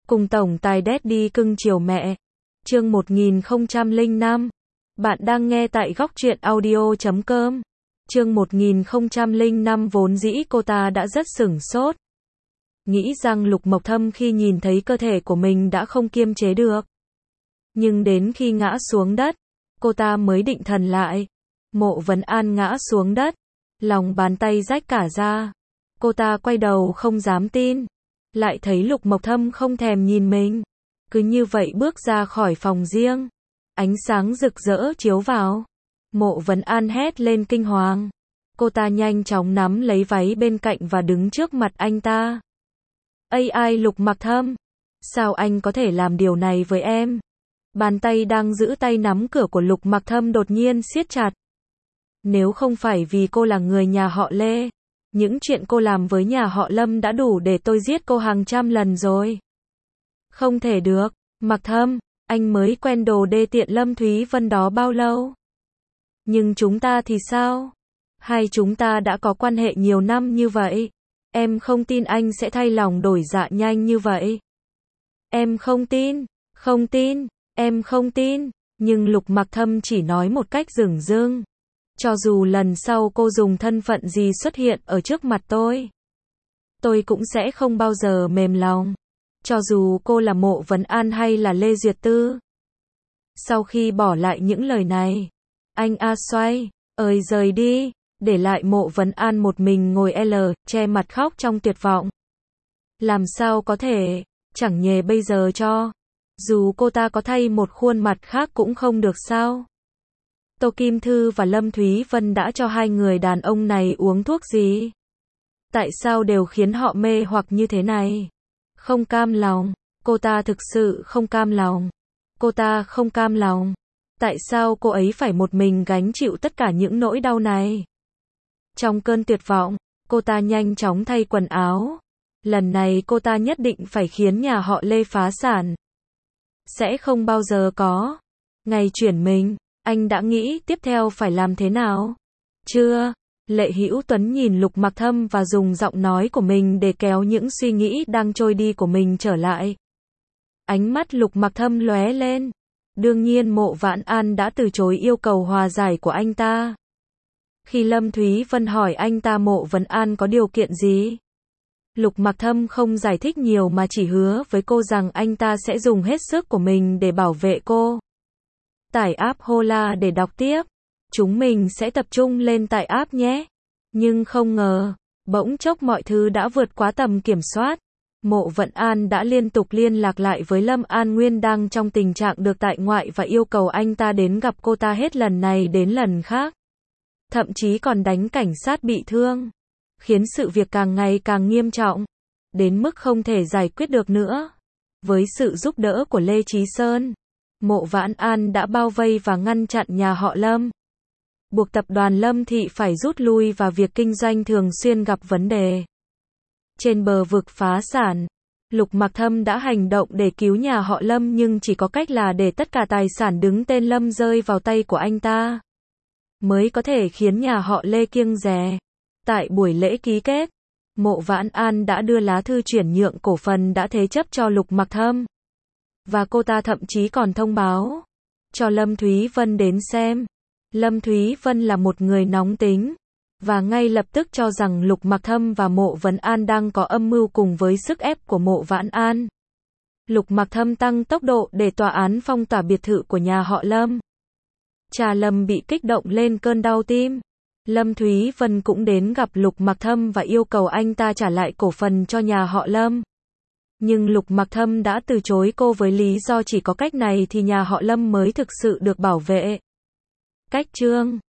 Cùng tổng tài Daddy cưng chiều mẹ. Chương 1005. Bạn đang nghe tại góc truyện audio.com. Chương 1005 vốn dĩ cô ta đã rất sửng sốt. Nghĩ rằng Lục Mộc Thâm khi nhìn thấy cơ thể của mình đã không kiềm chế được. Nhưng đến khi ngã xuống đất, cô ta mới định thần lại. Mộ Vấn An ngã xuống đất, lòng bàn tay rách cả ra. Cô ta quay đầu không dám tin. Lại thấy Lục Mộc Thâm không thèm nhìn mình. Cứ như vậy bước ra khỏi phòng riêng. Ánh sáng rực rỡ chiếu vào. Mộ Vấn An hét lên kinh hoàng. Cô ta nhanh chóng nắm lấy váy bên cạnh và đứng trước mặt anh ta. Ai Lục Mộc Thâm, sao anh có thể làm điều này với em? Bàn tay đang giữ tay nắm cửa của Lục Mộc Thâm đột nhiên siết chặt. Nếu không phải vì cô là người nhà họ Lê, những chuyện cô làm với nhà họ Lâm đã đủ để tôi giết cô hàng trăm lần rồi. Không thể được, Mộc Thâm, anh mới quen đồ đê tiện Lâm Thúy Vân đó bao lâu? Nhưng chúng ta thì sao? Hay chúng ta đã có quan hệ nhiều năm như vậy? Em không tin anh sẽ thay lòng đổi dạ nhanh như vậy. Em không tin, em không tin. Nhưng Lục Mộc Thâm chỉ nói một cách dửng dưng. Cho dù lần sau cô dùng thân phận gì xuất hiện ở trước mặt tôi cũng sẽ không bao giờ mềm lòng. Cho dù cô là Mộ Vấn An hay là Lê Duyệt Tư. Sau khi bỏ lại những lời này, anh xoay, rời đi, để lại Mộ Vấn An một mình ngồi che mặt khóc trong tuyệt vọng. Làm sao có thể, chẳng nhề bây giờ dù cô ta có thay một khuôn mặt khác cũng không được sao? Tô Kim Thư và Lâm Thúy Vân đã cho hai người đàn ông này uống thuốc gì? Tại sao đều khiến họ mê hoặc như thế này? Không cam lòng, cô ta thực sự không cam lòng. Cô ta không cam lòng. Tại sao cô ấy phải một mình gánh chịu tất cả những nỗi đau này? Trong cơn tuyệt vọng, cô ta nhanh chóng thay quần áo. Lần này cô ta nhất định phải khiến nhà họ Lê phá sản. Sẽ không bao giờ có ngày chuyển mình. Anh đã nghĩ tiếp theo phải làm thế nào? Chưa? Lệ Hữu Tuấn nhìn Lục Mộc Thâm và dùng giọng nói của mình để kéo những suy nghĩ đang trôi đi của mình trở lại. Ánh mắt Lục Mộc Thâm lóe lên. Đương nhiên Mộ Vãn An đã từ chối yêu cầu hòa giải của anh ta. Khi Lâm Thúy Vân hỏi anh ta Mộ Vấn An có điều kiện gì, Lục Mộc Thâm không giải thích nhiều mà chỉ hứa với cô rằng anh ta sẽ dùng hết sức của mình để bảo vệ cô. Tải app Hola để đọc tiếp. Chúng mình sẽ tập trung lên tải app nhé. Nhưng không ngờ, bỗng chốc mọi thứ đã vượt quá tầm kiểm soát. Mộ Vấn An đã liên tục liên lạc lại với Lâm An Nguyên đang trong tình trạng được tại ngoại và yêu cầu anh ta đến gặp cô ta hết lần này đến lần khác. Thậm chí còn đánh cảnh sát bị thương. Khiến sự việc càng ngày càng nghiêm trọng. Đến mức không thể giải quyết được nữa. Với sự giúp đỡ của Lê Chí Sơn, Mộ Vãn An đã bao vây và ngăn chặn nhà họ Lâm. Buộc tập đoàn Lâm Thị phải rút lui và việc kinh doanh thường xuyên gặp vấn đề. Trên bờ vực phá sản, Lục Mộc Thâm đã hành động để cứu nhà họ Lâm nhưng chỉ có cách là để tất cả tài sản đứng tên Lâm rơi vào tay của anh ta. Mới có thể khiến nhà họ Lê kiêng dè. Tại buổi lễ ký kết, Mộ Vãn An đã đưa lá thư chuyển nhượng cổ phần đã thế chấp cho Lục Mộc Thâm. Và cô ta thậm chí còn thông báo cho Lâm Thúy Vân đến xem. Lâm Thúy Vân là một người nóng tính và ngay lập tức cho rằng Lục Mộc Thâm và Mộ Vấn An đang có âm mưu cùng với sức ép của Mộ Vãn An. Lục Mộc Thâm tăng tốc độ để tòa án phong tỏa biệt thự của nhà họ Lâm. Cha Lâm bị kích động lên cơn đau tim. Lâm Thúy Vân cũng đến gặp Lục Mộc Thâm và yêu cầu anh ta trả lại cổ phần cho nhà họ Lâm. Nhưng Lục Mộc Thâm đã từ chối cô với lý do chỉ có cách này thì nhà họ Lâm mới thực sự được bảo vệ. Cách chương